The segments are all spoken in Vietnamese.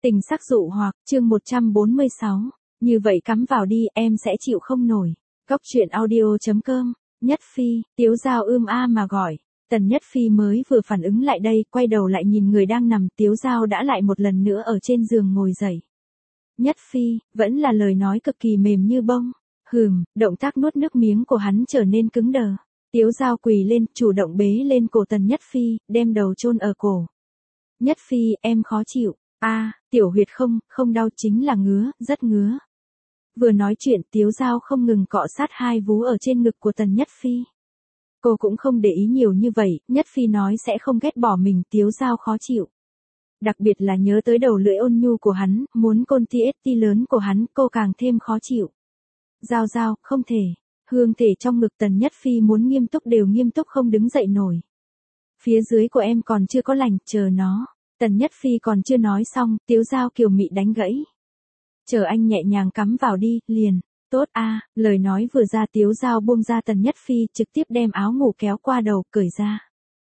Tình sắc dụ hoặc, chương 146. Như vậy cắm vào đi, em sẽ chịu không nổi. Góc truyện audio.com. Nhất Phi, Tiếu Dao mà gọi. Tần Nhất Phi mới vừa phản ứng lại đây, quay đầu lại nhìn người đang nằm, Tiếu Dao đã lại một lần nữa ở trên giường ngồi dậy. Nhất Phi, vẫn là lời nói cực kỳ mềm như bông. Động tác nuốt nước miếng của hắn trở nên cứng đờ. Tiếu Dao quỳ lên, chủ động bế lên cổ Tần Nhất Phi, đem đầu chôn ở cổ. Nhất Phi, em khó chịu. Tiểu huyệt không đau, chính là ngứa, rất ngứa. Vừa nói chuyện, Tiếu Dao không ngừng cọ sát hai vú ở trên ngực của Tần Nhất Phi. Cô cũng không để ý nhiều như vậy, Nhất Phi nói sẽ không ghét bỏ mình, Tiếu Dao khó chịu. Đặc biệt là nhớ tới đầu lưỡi ôn nhu của hắn, muốn côn ti lớn của hắn, cô càng thêm khó chịu. Dao, không thể. Hương thể trong ngực Tần Nhất Phi muốn nghiêm túc đều nghiêm túc không đứng dậy nổi. Phía dưới của em còn chưa có lành, chờ nó. Tần Nhất Phi còn chưa nói xong, Tiếu Dao kiều mị đánh gãy. Chờ anh nhẹ nhàng cắm vào đi, liền. Tốt lời nói vừa ra, Tiếu Dao buông ra Tần Nhất Phi, trực tiếp đem áo ngủ kéo qua đầu, cởi ra.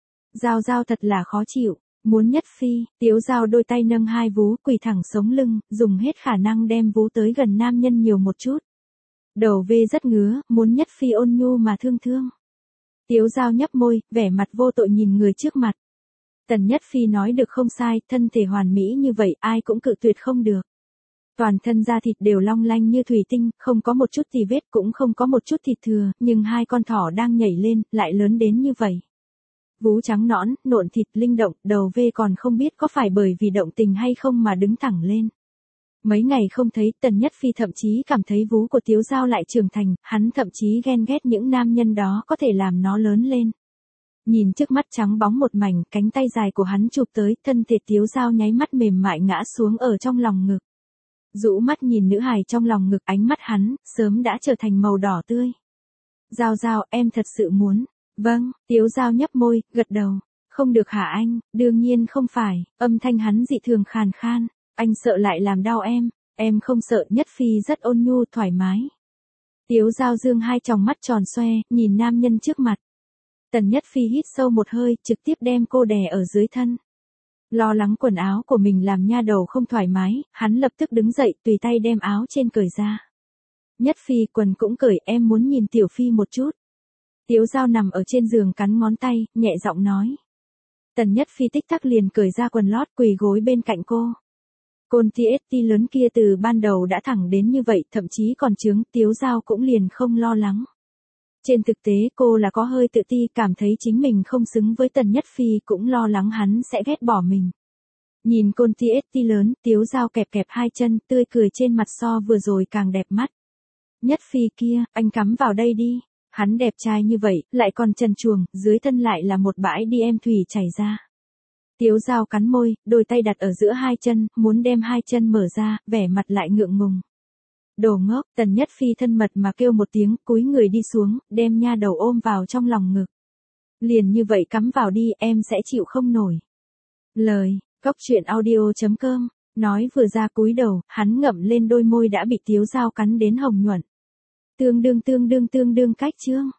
Dao thật là khó chịu. Muốn Nhất Phi, Tiếu Dao đôi tay nâng hai vú, quỳ thẳng sống lưng, dùng hết khả năng đem vú tới gần nam nhân nhiều một chút. Đầu V rất ngứa, muốn Nhất Phi ôn nhu mà thương. Tiếu Dao nhấp môi, vẻ mặt vô tội nhìn người trước mặt. Tần Nhất Phi nói được không sai, thân thể hoàn mỹ như vậy, ai cũng cự tuyệt không được. Toàn thân da thịt đều long lanh như thủy tinh, không có một chút tì vết, cũng không có một chút thịt thừa, nhưng hai con thỏ đang nhảy lên, lại lớn đến như vậy. Vú trắng nõn, nộn thịt linh động, đầu V còn không biết có phải bởi vì động tình hay không mà đứng thẳng lên. Mấy ngày không thấy, Tần Nhất Phi thậm chí cảm thấy vú của Tiếu Dao lại trưởng thành, hắn thậm chí ghen ghét những nam nhân đó có thể làm nó lớn lên. Nhìn trước mắt trắng bóng một mảnh, cánh tay dài của hắn chụp tới, thân thể Tiếu Dao nháy mắt mềm mại ngã xuống ở trong lòng ngực. Rũ mắt nhìn nữ hài trong lòng ngực, ánh mắt hắn, sớm đã trở thành màu đỏ tươi. Dao, em thật sự muốn. Vâng, Tiếu Dao nhấp môi, gật đầu. Không được hả anh, đương nhiên không phải, âm thanh hắn dị thường khàn khan. Anh sợ lại làm đau em không sợ. Nhất Phi rất ôn nhu, thoải mái. Tiếu Dao dương hai tròng mắt tròn xoe, nhìn nam nhân trước mặt. Tần Nhất Phi hít sâu một hơi, trực tiếp đem cô đè ở dưới thân. Lo lắng quần áo của mình làm nha đầu không thoải mái, hắn lập tức đứng dậy, tùy tay đem áo trên cởi ra. Nhất Phi, quần cũng cởi, em muốn nhìn Tiểu Phi một chút. Tiếu Dao nằm ở trên giường cắn ngón tay, nhẹ giọng nói. Tần Nhất Phi tích tắc liền cởi ra quần lót, quỳ gối bên cạnh cô. Côn ti lớn kia từ ban đầu đã thẳng đến như vậy, thậm chí còn trướng, Tiếu Dao cũng liền không lo lắng. Trên thực tế cô là có hơi tự ti, cảm thấy chính mình không xứng với Tần Nhất Phi, cũng lo lắng hắn sẽ ghét bỏ mình. Nhìn côn ti lớn, Tiếu Dao kẹp hai chân, tươi cười trên mặt so vừa rồi càng đẹp mắt. Nhất Phi kia, anh cắm vào đây đi. Hắn đẹp trai như vậy, lại còn trần truồng, dưới thân lại là một bãi đi em thủy chảy ra. Tiếu Dao cắn môi, đôi tay đặt ở giữa hai chân, muốn đem hai chân mở ra, vẻ mặt lại ngượng ngùng. Đồ ngốc, Tần Nhất Phi thân mật mà kêu một tiếng, cúi người đi xuống, đem nha đầu ôm vào trong lòng ngực. Liền như vậy cắm vào đi, em sẽ chịu không nổi. Góc truyện audio.com. Nói vừa ra cúi đầu, hắn ngậm lên đôi môi đã bị Tiếu Dao cắn đến hồng nhuận. Tương đương cách chương.